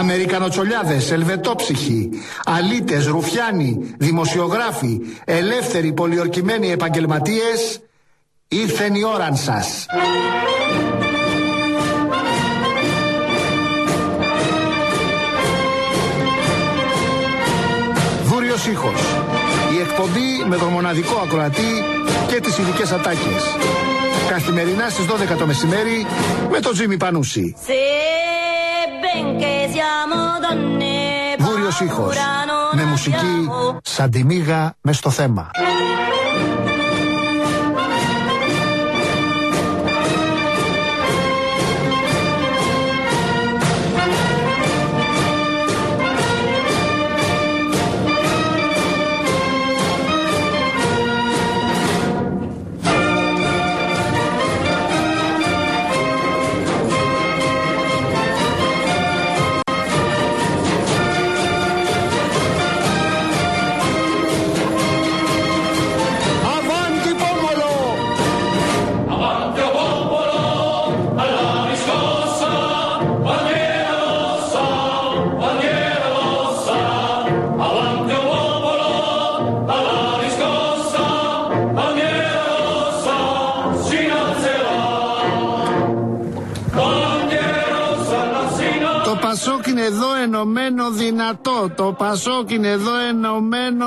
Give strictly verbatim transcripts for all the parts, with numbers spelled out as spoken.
Αμερικανοτσολιάδες, ελβετόψυχοι, αλήτες, ρουφιάνοι, δημοσιογράφοι, ελεύθεροι πολιορκημένοι επαγγελματίες, ήρθεν η ώραν σας. Βούριος ήχος. Η εκπομπή με τον μοναδικό ακροατή και τις ειδικές ατάκες. Καθημερινά στις δώδεκα το μεσημέρι με τον Τζίμι Πανούση. Βούριος ήχος. Με μουσική σαν τη μύγα μες στο θέμα. Το Πασόκ είναι εδώ ενωμένο δυνατό. Το Πασόκ είναι εδώ ενωμένο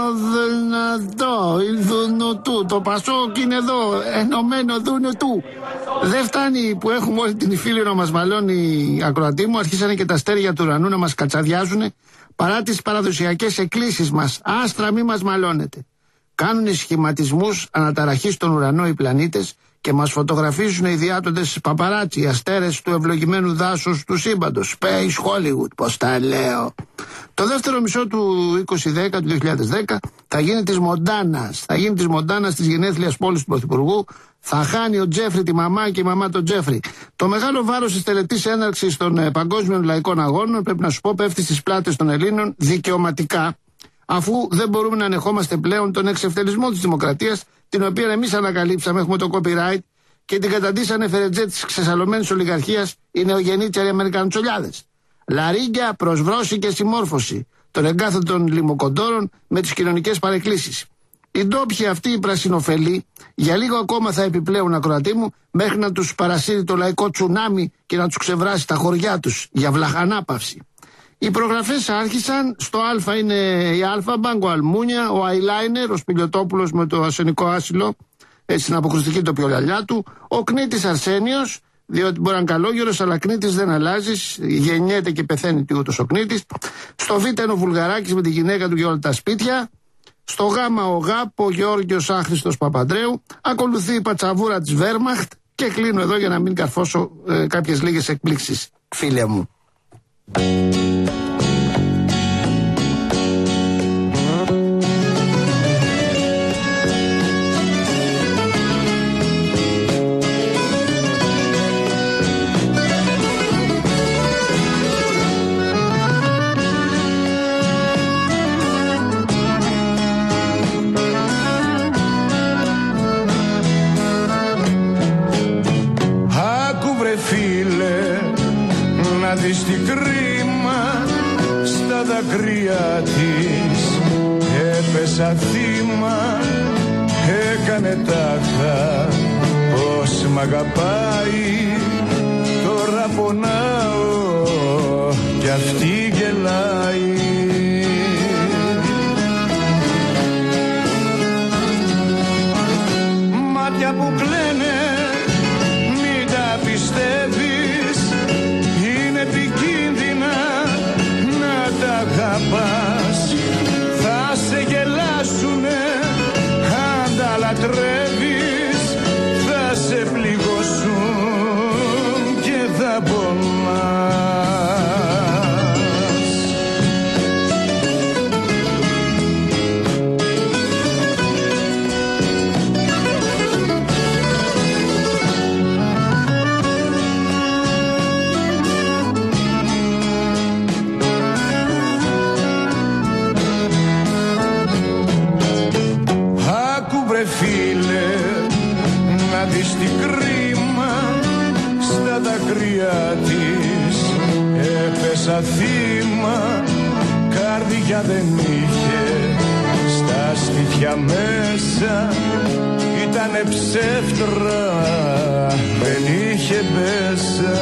δυνατό. Ιδουνοτού. Το Πασόκ είναι εδώ ενωμένο δουνουτού. Δεν φτάνει που έχουμε όλη την υφήλιο να μας μαλώνει ακροατή μου. Αρχίσανε και τα αστέρια του ουρανού να μας κατσαδιάζουν. Παρά τις παραδοσιακές εκκλήσεις μας. Άστρα μη μας μαλώνετε. Κάνουν σχηματισμούς αναταραχής στον ουρανό οι πλανήτες και μας φωτογραφίζουν οι διάτοντες παπαράτσι, οι αστέρες του ευλογημένου δάσους του σύμπαντος. Space Hollywood, πως τα λέω. Το δεύτερο μισό του είκοσι δέκα, του δύο χιλιάδες δέκα, θα γίνει της Μοντάνας. Θα γίνει της Μοντάνας της γενέθλιας πόλης του Πρωθυπουργού. Θα χάνει ο Τζέφρι τη μαμά και η μαμά τον Τζέφρι. Το μεγάλο βάρος της τελετής έναρξης των ε, παγκόσμιων λαϊκών αγώνων, πρέπει να σου πω, πέφτει στις πλάτες των Ελλήνων δικαιωματικά, αφού δεν μπορούμε να ανεχόμαστε πλέον τον εξευτελισμό της δημοκρατίας, την οποία εμείς ανακαλύψαμε, έχουμε το copyright, και την καταντήσανε φερετζέ της ξεσαλωμένης ολιγαρχίας οι νεογεννήτσεροι Αμερικανοτσολιάδες. Λαρίγκια, προσβρώση και συμμόρφωση των εγκάθετων λιμοκοντόρων με τις κοινωνικές παρεκκλήσεις. Οι ντόπιοι αυτοί οι πρασινοφελοί για λίγο ακόμα θα επιπλέουν, ακροατή μου, μέχρι να τους παρασύρει το λαϊκό τσουνάμι και να τους ξεβράσει τα χωριά τους για βλαχανάπαυση. Οι προγραφές άρχισαν. Στο Α είναι η Αλφα Μπάνκο Αλμούνια, ο Eyeliner, ο Σπηλιοτόπουλος με το ασενικό άσυλο, ε, στην αποκρουστική τοπιολαλιά του, ο Κνήτης Αρσένιος, διότι μπορεί να είναι καλόγερος, αλλά Κνήτης δεν αλλάζει, γεννιέται και πεθαίνει τούτος ο Κνήτης. Στο Β είναι ο Βουλγαράκης με τη γυναίκα του και όλα τα σπίτια. Στο Γ ο Γάπ, ο Γεώργιος Άχρηστος Παπαντρέου. Ακολουθεί η πατσαβούρα της Βέρμαχτ και κλείνω εδώ για να μην καρφώσω ε, κάποιες λίγες εκπλήξεις, φίλε μου. Δεις τι κρίμα στα δακρύα της, έπεσα θύμα, έκανε τάχα πως μ' αγαπάει, τώρα πονάω κι αυτή γελάει. Μάτια που κλαίνε μην τα πιστεύεις, επικίνδυνα να τα αγαπάς, θα σε γελάσουνε αν τα λατρεύεις, θα σε πληγώσουν και θα πονάς. σήμα, καρδιά δεν είχε στα στήθια μέσα. Ήτανε ψεύτρα, δεν είχε μέσα.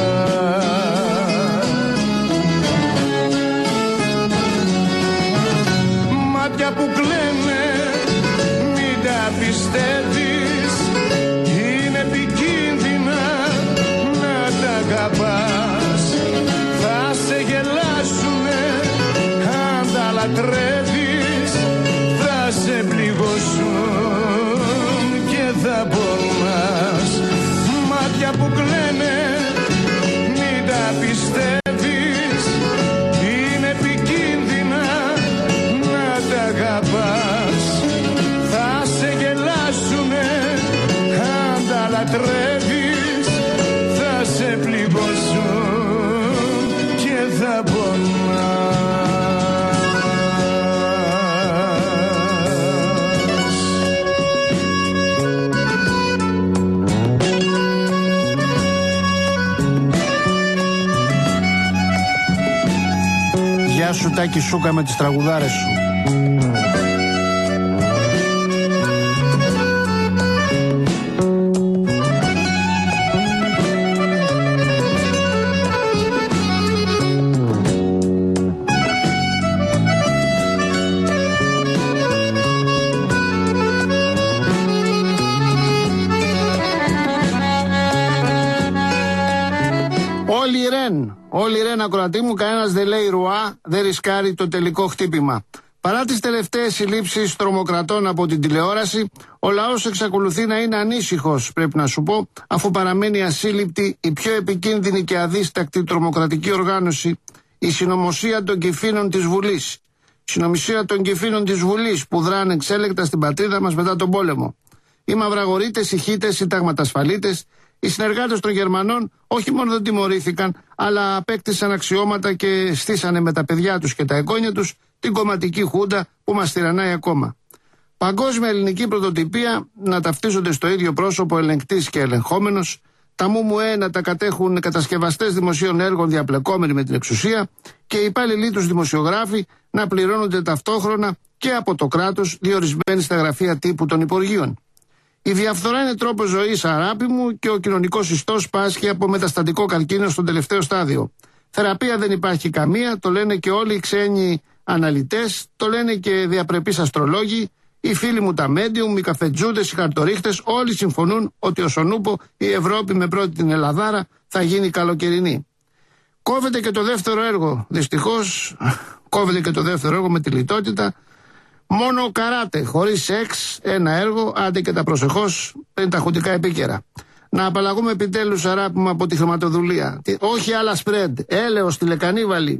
Μάτια που κλαίνε, μην τα πιστεύεις, είναι επικίνδυνα να τα αγαπάς. Θα σε γελάσουνε αν τα λατρεύεις, θα σε πληγώσουν και θα πονάς. Μάτια που κλαίνε, μην τα πιστεύεις, είναι επικίνδυνα να τα αγαπάς. Θα σε γελάσουνε αν τα λατρεύεις, θα σε πληγώσουν και θα πονάς. Γεια σου Τάκη Σούκα με τις τραγουδάρες σου. Όλοι ρεν, όλοι ρεν ακροατή μου, κανένας δεν λέει ρουά, δεν ρισκάρει το τελικό χτύπημα. Παρά τις τελευταίες συλλήψεις τρομοκρατών από την τηλεόραση, ο λαός εξακολουθεί να είναι ανήσυχος, πρέπει να σου πω, αφού παραμένει ασύλληπτη η πιο επικίνδυνη και αδίστακτη τρομοκρατική οργάνωση, η συνωμοσία των Κυφήνων της Βουλής. Η συνωμοσία των Κυφήνων της Βουλής που δράνε εξέλεκτα στην πατρίδα μας μετά τον πόλεμο. Οι μαυραγορείτες, οι χίτες, οι ταγματασφαλίτες, οι συνεργάτες των Γερμανών όχι μόνο δεν τιμωρήθηκαν, αλλά απέκτησαν αξιώματα και στήσανε με τα παιδιά τους και τα εγγόνια τους την κομματική χούντα που μας τυραννάει ακόμα. Παγκόσμια ελληνική πρωτοτυπία να ταυτίζονται στο ίδιο πρόσωπο ελεγκτής και ελεγχόμενος, τα ΜΟΜΟΕ να τα κατέχουν κατασκευαστές δημοσίων έργων διαπλεκόμενοι με την εξουσία και οι υπάλληλοι τους δημοσιογράφοι να πληρώνονται ταυτόχρονα και από το κράτος διορισμένοι στα γραφεία τύπου των Υπουργείων. Η διαφθορά είναι τρόπος ζωής, αγάπη μου, και ο κοινωνικός ιστός πάσχει από μεταστατικό καρκίνο στο τελευταίο στάδιο. Θεραπεία δεν υπάρχει καμία, το λένε και όλοι οι ξένοι αναλυτές, το λένε και διαπρεπείς αστρολόγοι, οι φίλοι μου τα medium, οι καφετζούδες, οι χαρτορίχτες, όλοι συμφωνούν ότι ως ονούπο η Ευρώπη με πρώτη την Ελλαδάρα θα γίνει καλοκαιρινή. Κόβεται και το δεύτερο έργο, δυστυχώς, κόβεται και το δεύτερο έργο με τη λιτότητα. Μόνο καράτε, χωρίς σεξ, ένα έργο, άντε και τα προσεχώς, είναι τα χουντικά επίκαιρα. Να απαλλαγούμε επιτέλους, αγάπη μου, από τη χρηματοδουλία. Όχι άλλα σπρέντ, έλεος, τηλεκανίβαλη.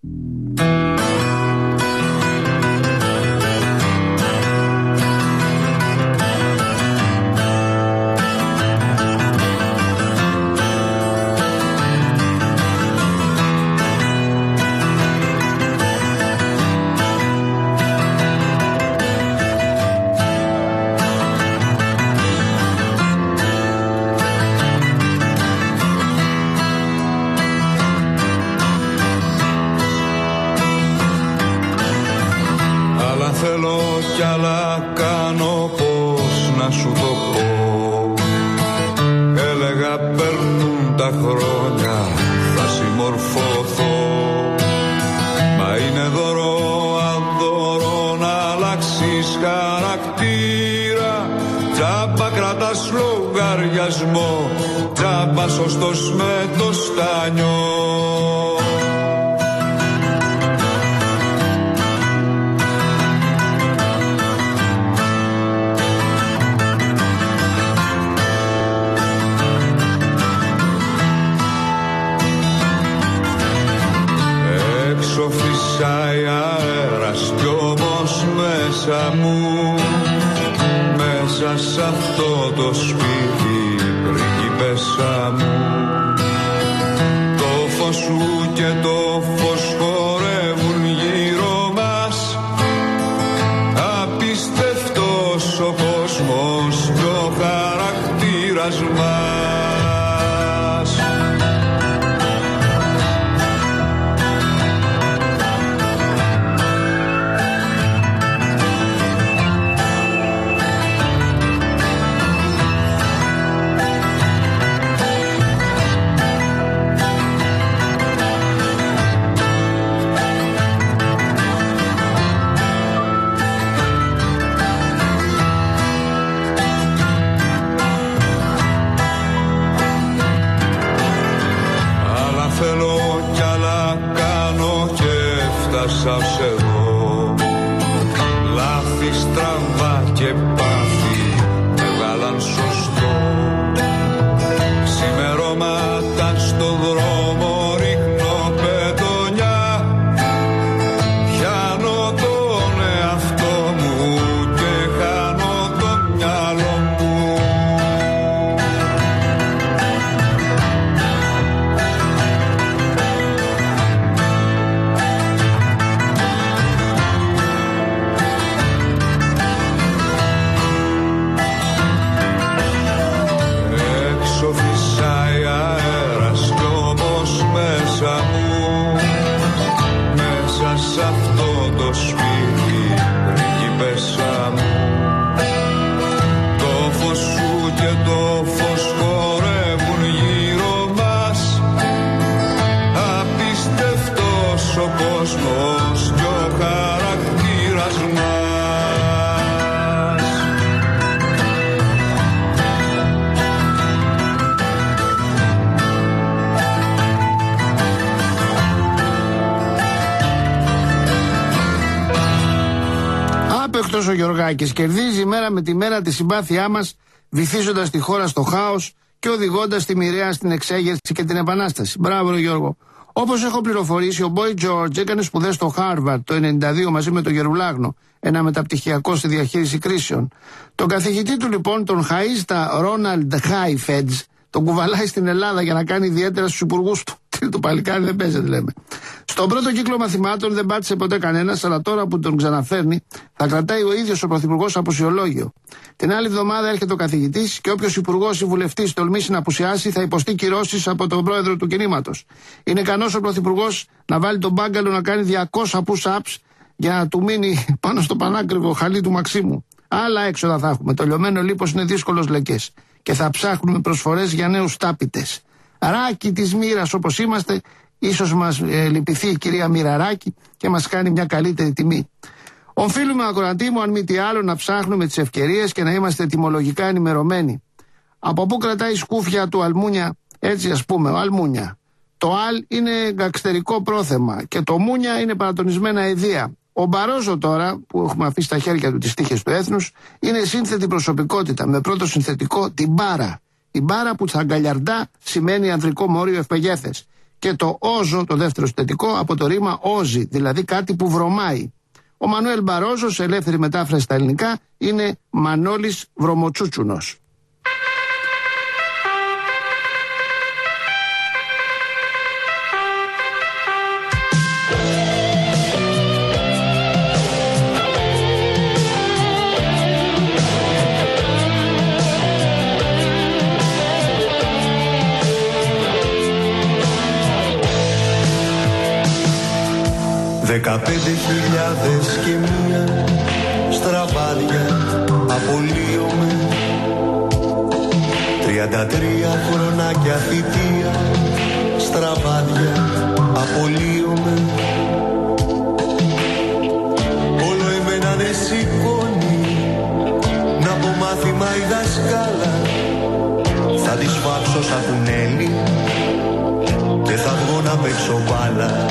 Θέλω κι άλλα κάνω, πώς να σου το πω. Έλεγα περνούν τα χρόνια, θα συμμορφωθώ. Μα είναι δώρο αδώρο να αλλάξεις χαρακτήρα. Τζάμπα κρατάς λογαριασμό, τζάμπα σωστός με το στάνιο. Φυσάει αέρας κι όμως μέσα μου, μέσα σ' αυτό το σπίτι πριγκίπεσσα μου, το φως σου και το φως χορεύουν γύρω μας. Απίστευτος ο κόσμος κι ο χαρακτήρας μας. έζησα ως εδώ. Λάθη, στραβά και πάθη με βγάλαν σωστό. Σημερώματα στο δρόμο ρίχνω πετονιά. Πιάνω τον εαυτό μου και χάνω το μυαλό μου. Έξω φυσάει αέρας κι όμως μέσα μου, μέσα σ' αυτό το σπίτι πρίγκιπεσσα μου. Το φως σου και το φως χορεύουν γύρω μας. Απίστευτος ο κόσμος κι ο χαρακτήρας μας. Άπεχτος ο Γιωργάκης κερδίζει μέρα με τη μέρα τη συμπάθειά μας, βυθίζοντας τη χώρα στο χάος και οδηγώντας τη μοιραία στην εξέγερση και την επανάσταση. Μπράβο, ρε Γιώργο. Όπως έχω πληροφορήσει, ο Boy George έκανε σπουδές στο Harvard το ενενήντα δύο μαζί με τον Γερουλάγνο, ένα μεταπτυχιακό στη διαχείριση κρίσεων. Τον καθηγητή του λοιπόν, τον χαΐστα Ρόναλντ Χάιφεντς, τον κουβαλάει στην Ελλάδα για να κάνει ιδιαίτερα στους υπουργούς του. Το παλικάρι δεν παίζεται, λέμε. Στον πρώτο κύκλο μαθημάτων δεν πάτησε ποτέ κανένας, αλλά τώρα που τον ξαναφέρνει, θα κρατάει ο ίδιος ο πρωθυπουργός απουσιολόγιο. Την άλλη εβδομάδα έρχεται ο καθηγητής και όποιος υπουργός ή βουλευτής τολμήσει να απουσιάσει θα υποστεί κυρώσεις από τον πρόεδρο του κινήματος. Είναι ικανός ο πρωθυπουργός να βάλει τον μπάγκαλο να κάνει διακόσια push-ups για να του μείνει πάνω στο πανάκριβο χαλί του Μαξίμου. Άλλα έξοδα θα έχουμε. Το λιωμένο λίπος είναι δύσκολος λεκές και θα ψάχνουμε προσφορές για νέους τάπητες. Ράκη της μοίρας όπως είμαστε, ίσως μας ε, λυπηθεί η κυρία Μοιραράκη και μας κάνει μια καλύτερη τιμή. Οφείλουμε, ακροατή μου, αν μη τι άλλο, να ψάχνουμε τις ευκαιρίες και να είμαστε τιμολογικά ενημερωμένοι. Από πού κρατάει η σκούφια του Αλμούνια, έτσι ας πούμε, ο Αλμούνια. Το Αλ είναι γκαξτερικό πρόθεμα και το Μούνια είναι παρατονισμένα αηδία. Ο Μπαρόζο τώρα, που έχουμε αφήσει στα χέρια του τις τύχες του έθνους, είναι σύνθετη προσωπικότητα, με πρώτο συνθετικό την μπάρα. Η μπάρα που τσαγκαλιαρντά σημαίνει ανδρικό μόριο ευπεγέθες. Και το όζο, το δεύτερο συνθετικό, από το ρήμα όζι, δηλαδή κάτι που βρωμάει. Ο Μανουέλ Μπαρόζο, σε ελεύθερη μετάφραση στα ελληνικά, είναι Μανώλης Βρωμοτσούτσουνος. Δεκαπέντε χιλιάδες και μία στραβάδια απολύομαι. Τριάντα τρία χρονάκια θητεία στραβάδια απολύομαι. Όλο εμένα δεν σηκώνει να πω μάθημα η δασκάλα. Θα τη σφάξω σαν κουνέλι και θα βγω να παίξω μπάλα.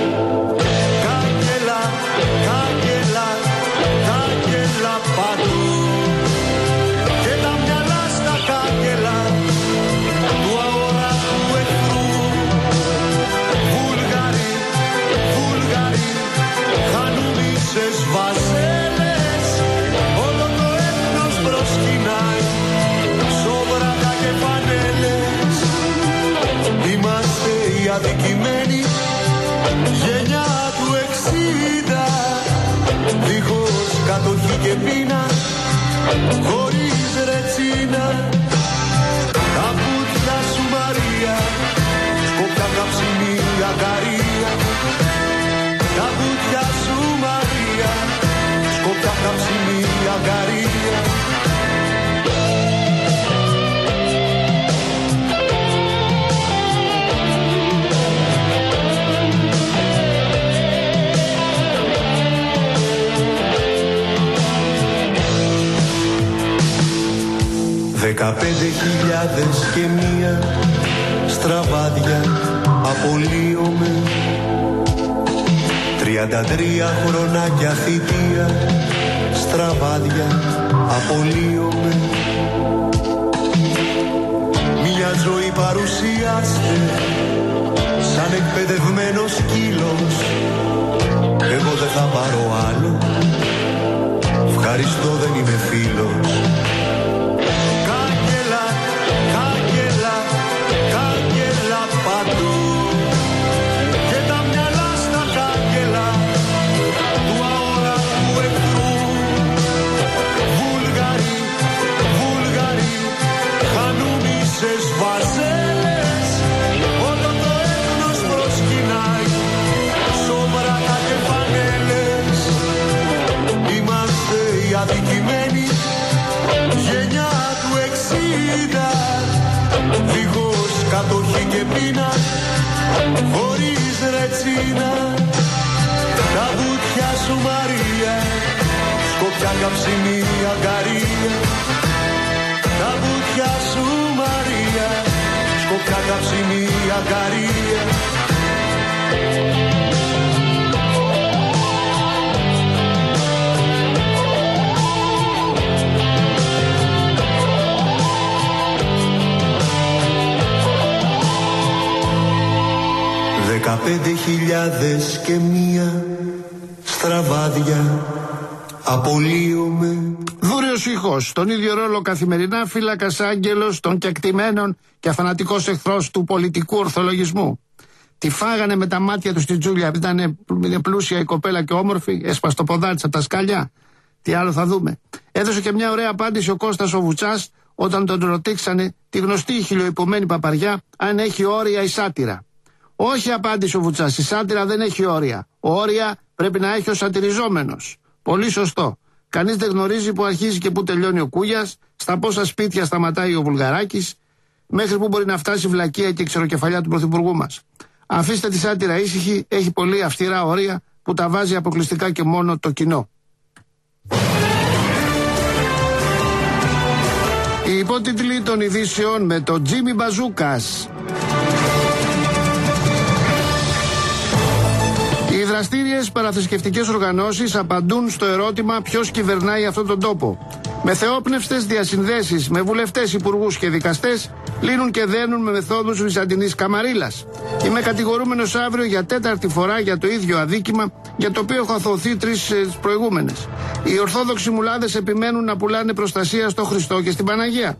Κάγκελα, κάγκελα παντού και τα μυαλά στα κάγκελα του αόρατου εχθρού. Βούλγαροι, Βούλγαροι, χανουμίσες βαζέλες, όλο το έθνος προσκυνάει, σόβρατα και φανέλες. Είμαστε οι αδικημένοι γενιά του εξήντα, δίχως κατοχή και πείνα, χωρίς ρετσίνα. Τα πούτια σου Μαρία, σκοπιά καψιμί αγκαρία. Τα πούτια σου Μαρία, σκοπιά καψιμί αγκαρία. Δεκαπέντε χιλιάδες και μία στραβάδια απολύομαι. τριάντα τρία χρονάκια θητεία, στραβάδια απολύομαι. Μια ζωή παρουσιάστε σαν εκπαιδευμένος σκύλος. Εγώ δεν θα πάρω άλλο, ευχαριστώ, δεν είμαι φίλος. Κάγκελα, κάγκελα, κάγκελα παντού, και τα μυαλά στα κάγκελα του αόρατου εχθρού. Βούλγαροι, Βούλγαροι, χανούμισες βαζέλες, όλο το έθνος προσκυνάει, σοβράτα και φανέλες. Είμαστε οι αδικημένοι, γενιά του εξήντα, δίχως κατοχή και πείνα, χωρίς ρετσίνα. Τα βουτιά σου Μαρία, σκοπιά καψιμή αγκαρία. Τα βουτιά σου Μαρία, σκοπιά καψιμή αγκαρία. Δεκαπέντε χιλιάδες και μία στραβάδια απολύομαι. Δούριος ήχος, τον ίδιο ρόλο καθημερινά φύλακας άγγελος των κεκτημένων και αφανατικός εχθρός του πολιτικού ορθολογισμού. Τη φάγανε με τα μάτια του στη Τζούλια, ήταν πλούσια η κοπέλα και όμορφη, έσπασε το ποδάρι της από τα σκαλιά. Τι άλλο θα δούμε. Έδωσε και μια ωραία απάντηση ο Κώστας ο Βουτσάς όταν τον ρωτήξανε τη γνωστή χιλιοϊπωμένη παπαριά αν έχει όρια η σάτυρα. Όχι, απάντησε ο Βουτσάς, η σάτυρα δεν έχει όρια. Όρια πρέπει να έχει ο σατυριζόμενος. Πολύ σωστό. Κανείς δεν γνωρίζει που αρχίζει και που τελειώνει ο Κούγιας, στα πόσα σπίτια σταματάει ο Βουλγαράκης, μέχρι που μπορεί να φτάσει η βλακεία και η ξεροκεφαλιά του πρωθυπουργού μας. Αφήστε τη σάτυρα ήσυχη, έχει πολύ αυστηρά όρια που τα βάζει αποκλειστικά και μόνο το κοινό. Οι υπότιτλοι των ειδήσεων με τον Τζίμι Μπαζούκας. Οι δραστήριες παραθρησκευτικές οργανώσεις απαντούν στο ερώτημα ποιος κυβερνάει αυτόν τον τόπο. Με θεόπνευστες διασυνδέσεις με βουλευτές, υπουργούς και δικαστές λύνουν και δένουν με μεθόδους βυζαντινής καμαρίλας. Είμαι κατηγορούμενος αύριο για τέταρτη φορά για το ίδιο αδίκημα για το οποίο έχω αθωωθεί τρεις ε, προηγούμενες. Οι ορθόδοξοι μουλάδες επιμένουν να πουλάνε προστασία στο Χριστό και στην Παναγία.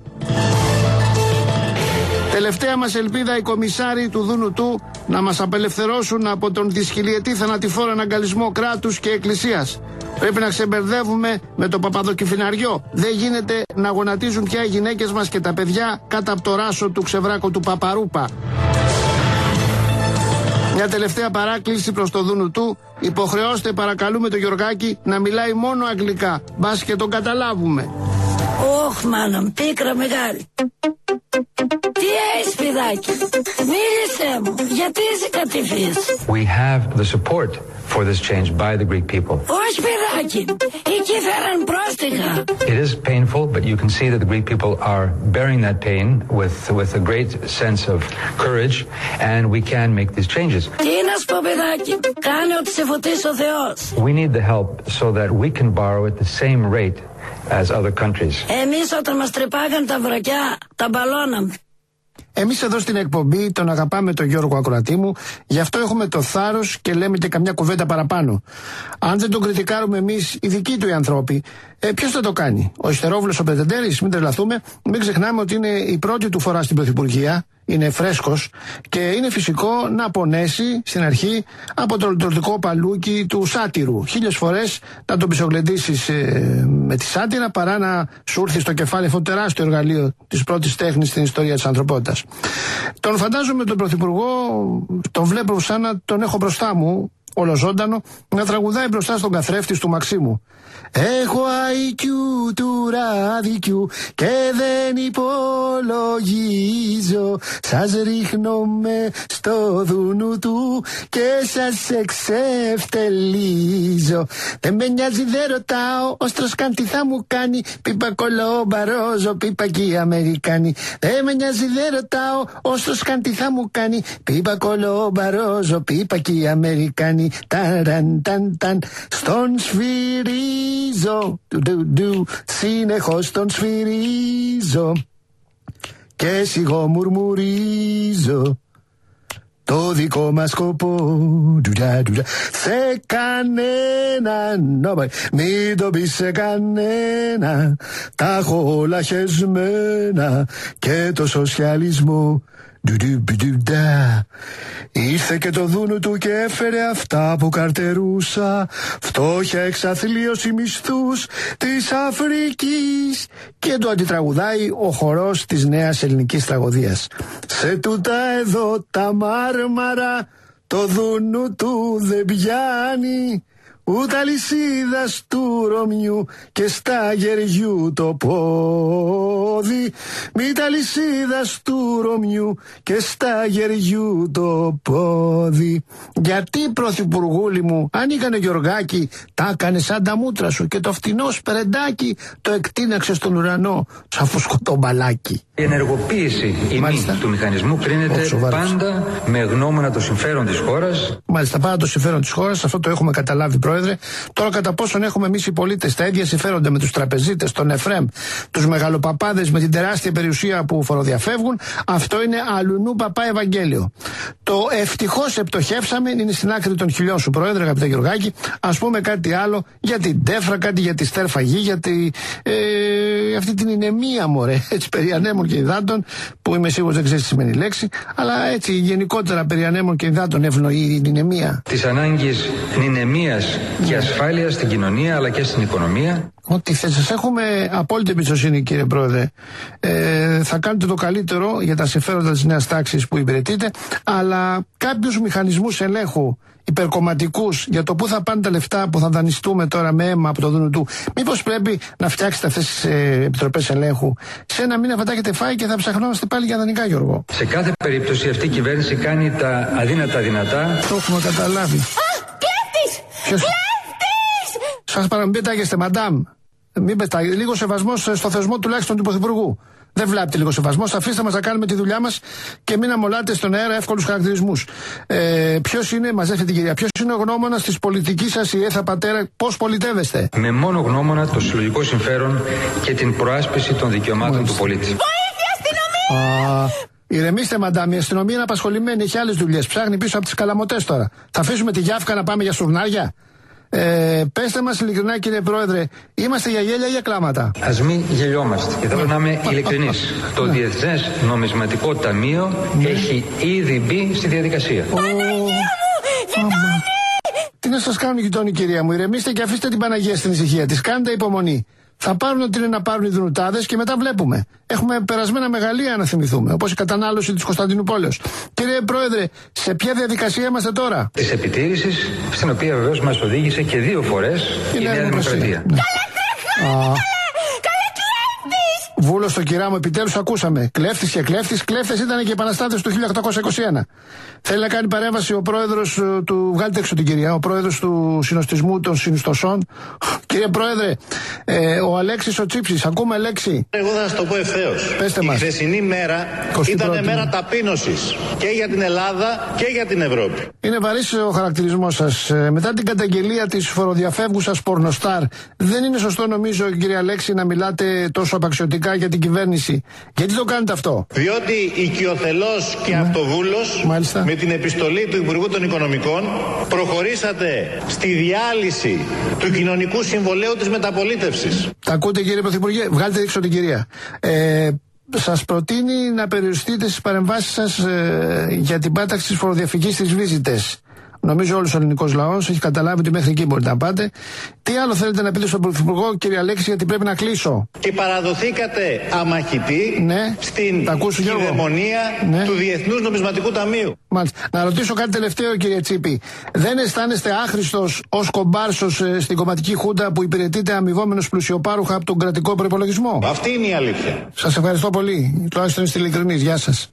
Τελευταία μας ελπίδα οι κομισάροι του Δούνου του να μας απελευθερώσουν από τον δυσχυλιετή θανατηφόρο αναγκαλισμό κράτους και εκκλησίας. Πρέπει να ξεμπερδεύουμε με το παπαδοκυφιναριό. Δεν γίνεται να γονατίζουν πια οι γυναίκες μας και τα παιδιά κάτω από το ράσο του ξεβράκου του Παπαρούπα. Μια τελευταία παράκληση προς το Δούνου του. Υποχρεώστε παρακαλούμε το Γιωργάκη να μιλάει μόνο αγγλικά. Μπας και τον καταλάβουμε. Ωχ, μάνα μου, πίκρα μεγάλη. Τι έχεις, παιδάκι? Μίλησέ μου, γιατί είσαι κατηφής? We have the support for this change by the Greek people. Όχι, παιδάκι, εκεί φέραν πρόστιχα. It is painful, but you can see that the Greek people are bearing that pain with, with a great sense of courage, and we can make these changes. Τι να σου πω, παιδάκι, κάνε ό,τι σε φωτίσει ο Θεός. We need the help so that we can borrow at the same rate as other countries. Εμείς όταν μας τρυπάγαν τα βρακιά, τα μπαλώναμε. Εμείς εδώ στην εκπομπή τον αγαπάμε τον Γιώργο Ακροατή μου, γι' αυτό έχουμε το θάρρος και λέμε και καμιά κουβέντα παραπάνω. Αν δεν τον κριτικάρουμε εμείς, οι δικοί του οι ανθρώποι, ε, ποιος θα το κάνει? Ο Ιστερόβουλος ο Πετεντέρης, μην τρελαθούμε, μην ξεχνάμε ότι είναι η πρώτη του φορά στην Πρωθυπουργία, είναι φρέσκος και είναι φυσικό να πονέσει στην αρχή από το λιτρωτικό παλούκι του σάτυρου. Χίλιες φορές να τον πισογλεντήσεις ε, με τη σάτυρα παρά να σου έρθει στο κεφάλι αυτό το τεράστιο εργαλείο της πρώτης τέχνης στην ιστορία της ανθρωπότητας. Τον φαντάζομαι τον Πρωθυπουργό, τον βλέπω σαν να τον έχω μπροστά μου, ολοζώντανο, να τραγουδάει μπροστά στον καθρέφτη του Μαξίμου. Έχω άι κιου του ραδικιού και δεν υπολογίζω. Σας ρίχνω με στο δούνου του και σας εξευτελίζω. Δεν με νοιάζει, δεν ρωτάω, όστρος καν τι θα μου κάνει. Πίπα κολόμπαρόζο, πίπα και οι Αμερικάνοι. Δεν με νοιάζει, δεν ρωτάω, όστρος καν τι θα μου κάνει. Πίπα κολόμπαρόζο, πίπα και οι Αμερικάνοι. Ταν ταν ταν, στον σφυρίζω. Του του του, συνεχώς τον σφυρίζω. Και σιγό μουρμουρίζω το δικό μας σκοπό. Ντουδα, ντουδα. Σε κανέναν, μην το πεις σε κανένα. Τα έχω όλα χεσμένα και το σοσιαλισμό. Ντουδουμπιδουδα. Ήρθε και το δούνου του και έφερε αυτά που καρτερούσα. Φτώχεια, εξαθλίωση, μισθούς της Αφρικής. Και το αντιτραγουδάει ο χορός της νέας ελληνικής τραγωδίας. Σε τούτα εδώ τα μάρμαρα το δούνου του δεν πιάνει. Ούτε αλυσίδας του Ρωμιού και στα γεριού το πόδι. Μη τα αλυσίδας του Ρωμιού και στα γεριού το πόδι. Γιατί, πρωθυπουργούλη μου, αν είχανε Γιωργάκη, τα έκανε σαν τα μούτρα σου και το φτηνό σπερεντάκι το εκτείναξε στον ουρανό σαν φουσκωτό μπαλάκι. Η ενεργοποίηση η μη του μηχανισμού κρίνεται πάντα με γνώμονα το συμφέρον της χώρας. Μάλιστα, πάντα το συμφέρον της χώρας, αυτό το έχουμε καταλάβει, Πρόεδρε. Τώρα, κατά πόσον έχουμε εμείς οι πολίτες τα ίδια συμφέροντα με τους τραπεζίτες, τον Εφρέμ, τους μεγαλοπαπάδες με την τεράστια περιουσία που φοροδιαφεύγουν, αυτό είναι αλουνού παπά Ευαγγέλιο. Το ευτυχώς επτοχεύσαμε είναι στην άκρη των χιλιών σου, Πρόεδρε, αγαπητέ Γεωργάκη. Ας πούμε κάτι άλλο για την τέφρα, κάτι για τη στέρφα γη, για τη, ε, αυτή την ηνεμία, μωρέ, έτσι, περί ανέμων και υδάτων, που είμαι σίγουρος δεν ξέρεις τι σημαίνει η λέξη, αλλά έτσι γενικότερα περί ανέμων και υδάτων ευνοεί η ηνεμία. Της ανάγκης ηνεμίας και ασφάλεια στην κοινωνία αλλά και στην οικονομία. Ότι θα σας έχουμε απόλυτη εμπιστοσύνη, κύριε Πρόεδρε. Ε, θα κάνετε το καλύτερο για τα συμφέροντα της νέας τάξης που υπηρετείτε, αλλά κάποιους μηχανισμούς ελέγχου υπερκομματικούς για το πού θα πάνε τα λεφτά που θα δανειστούμε τώρα με αίμα από το δούνου του, μήπως πρέπει να φτιάξετε αυτές τις ε, επιτροπές ελέγχου? Σε ένα μήνα θα τα έχετε φάει και θα ψαχνόμαστε πάλι για δανεικά, Γιώργο. Σε κάθε περίπτωση αυτή η κυβέρνηση κάνει τα αδύνατα δυνατά. Το έχουμε καταλάβει. Α, κλέφτης! Ποιος... Κλέφτης! Σας παραμπιτάγεστε, μαντάμ. Μην πετάει. Λίγο σεβασμός στο θεσμό τουλάχιστον του Πρωθυπουργού. Δεν βλάπτει λίγο σεβασμός. Αφήστε μας να κάνουμε τη δουλειά μας και μην αμολάτε στον αέρα εύκολους χαρακτηρισμούς. Ε, ποιος είναι, μαζεύτε την κυρία, ποιος είναι ο γνώμονας της πολιτικής σας, η έθα πατέρα, πώς πολιτεύεστε? Με μόνο γνώμονα το συλλογικό συμφέρον και την προάσπιση των δικαιωμάτων Μάλιστα. του πολίτη. Βοήθεια, αστυνομία! Α, ηρεμήστε, μαντάμ, η αστυνομία είναι απασχολημένη, έχει άλλες δουλειές. Ψάχνει πίσω από τις καλαμωτές τώρα. Θα αφήσουμε τη Γιάφκα να πάμε για σουρνάρια? Ε, πέστε μας ειλικρινά, κύριε Πρόεδρε, είμαστε για γέλια ή για κλάματα? Ας μην γελιόμαστε και θέλω να είμαι ειλικρινής. Το Διεθνές Νομισματικό Ταμείο έχει ήδη μπει στη διαδικασία. Τι να σας κάνουν οι γειτόνοι, κυρία μου? Ηρεμήστε και αφήστε την Παναγία στην ησυχία της. Κάντε υπομονή. Θα πάρουν ό,τι είναι να πάρουν οι δουνουτάδες και μετά βλέπουμε. Έχουμε περασμένα μεγαλεία να θυμηθούμε, όπως η κατανάλωση της Κωνσταντινούπολεως. Κύριε Πρόεδρε, σε ποια διαδικασία είμαστε τώρα? Της επιτήρησης, στην οποία βεβαίως μας οδήγησε και δύο φορές η Νέα Δημοκρατία. Βούλος στο κυρά μου, επιτέλους ακούσαμε. Κλέφτης και κλέφτης, κλέφτες ήταν και οι επαναστάτες του χίλια οκτακόσια είκοσι ένα. Θέλει να κάνει παρέμβαση ο πρόεδρος του. Βγάλτε έξω την κυρία, ο πρόεδρος του συνοστισμού των συνιστοσών. Κύριε Πρόεδρε, ε, ο Αλέξης ο Τσίψης, ακούμε λέξη. Εγώ θα σας το πω ευθέως. Πέστε η μας. χθεσινή μέρα ήταν μέρα ταπείνωσης και για την Ελλάδα και για την Ευρώπη. Είναι βαρύς ο χαρακτηρισμός σας. Ε, μετά την καταγγελία της φοροδιαφεύγουσας πορνοστάρ, δεν είναι σωστό, νομίζω, κύριε Αλέξη, να μιλάτε τόσο απαξιωτικά για την κυβέρνηση. Γιατί το κάνετε αυτό? Διότι οικειοθελώς και ναι. αυτοβούλος Μάλιστα. με την επιστολή του Υπουργού των Οικονομικών προχωρήσατε στη διάλυση του κοινωνικού συμβολέου της μεταπολίτευσης. Τα ακούτε, κύριε Πρωθυπουργέ? Βγάλτε έξω την κυρία. Ε, σας προτείνει να περιοριστείτε στις παρεμβάσεις σας ε, για την πάταξη της φοροδιαφυγής στις βίζιτες. Νομίζω όλος ο ελληνικός λαός έχει καταλάβει ότι μέχρι εκεί μπορείτε να πάτε. Τι άλλο θέλετε να πείτε στον Πρωθυπουργό, κύριε Αλέξη, γιατί πρέπει να κλείσω? Και παραδοθήκατε αμαχητή, ναι, στην κυδαιμονία, ναι, του Διεθνούς Νομισματικού Ταμείου. Μάλιστα. Να ρωτήσω κάτι τελευταίο, κύριε Τσίπη. Δεν αισθάνεστε άχρηστος ως κομπάρσος ε, στην κομματική χούντα που υπηρετείτε αμοιβόμενος πλουσιοπάροχα από τον κρατικό προϋπολογισμό? Αυτή είναι η αλήθεια. Σας ευχαριστώ πολύ. Τουλάχιστον είστε ειλικρινείς. Γεια σας.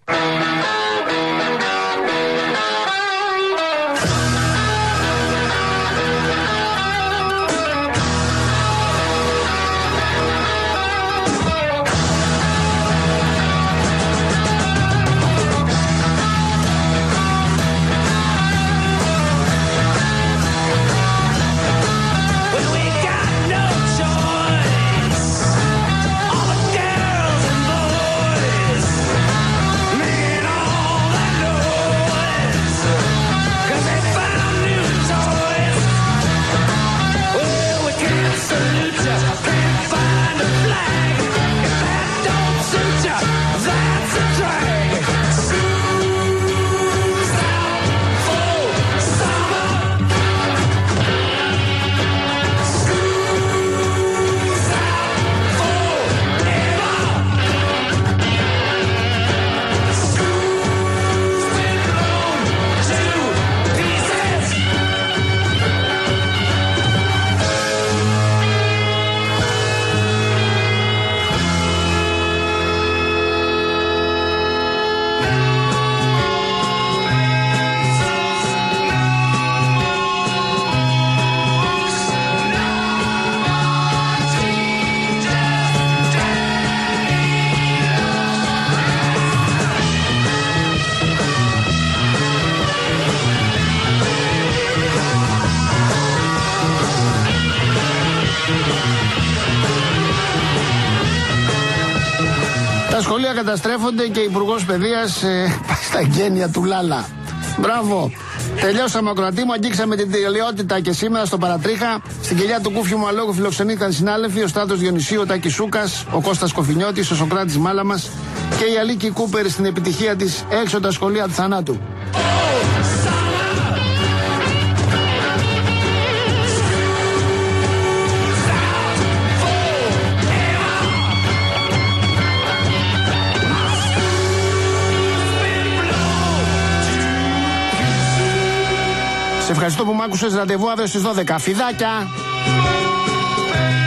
Τα σχολεία καταστρέφονται και ο Υπουργός Παιδείας ε, πάει στα γένεια του Λάλα. Μπράβο. Τελειώσαμε ακροατή μου, αγγίξαμε την τελειότητα και σήμερα στο Παρατρίχα. Στην κοιλιά του Κούφιου Μαλόγου φιλοξενήθηκαν συνάδελφοι ο Στράτος Διονυσίου, ο Τάκης Σούκας, ο Κώστας Κοφινιώτης, ο Σοκράτης Μάλαμας και η Αλίκη Κούπερ στην επιτυχία της έξω τα σχολεία του θανάτου. Σε ευχαριστώ που μ' άκουσες. Ραντεβού αύριο στις δώδεκα. Φιδάκια!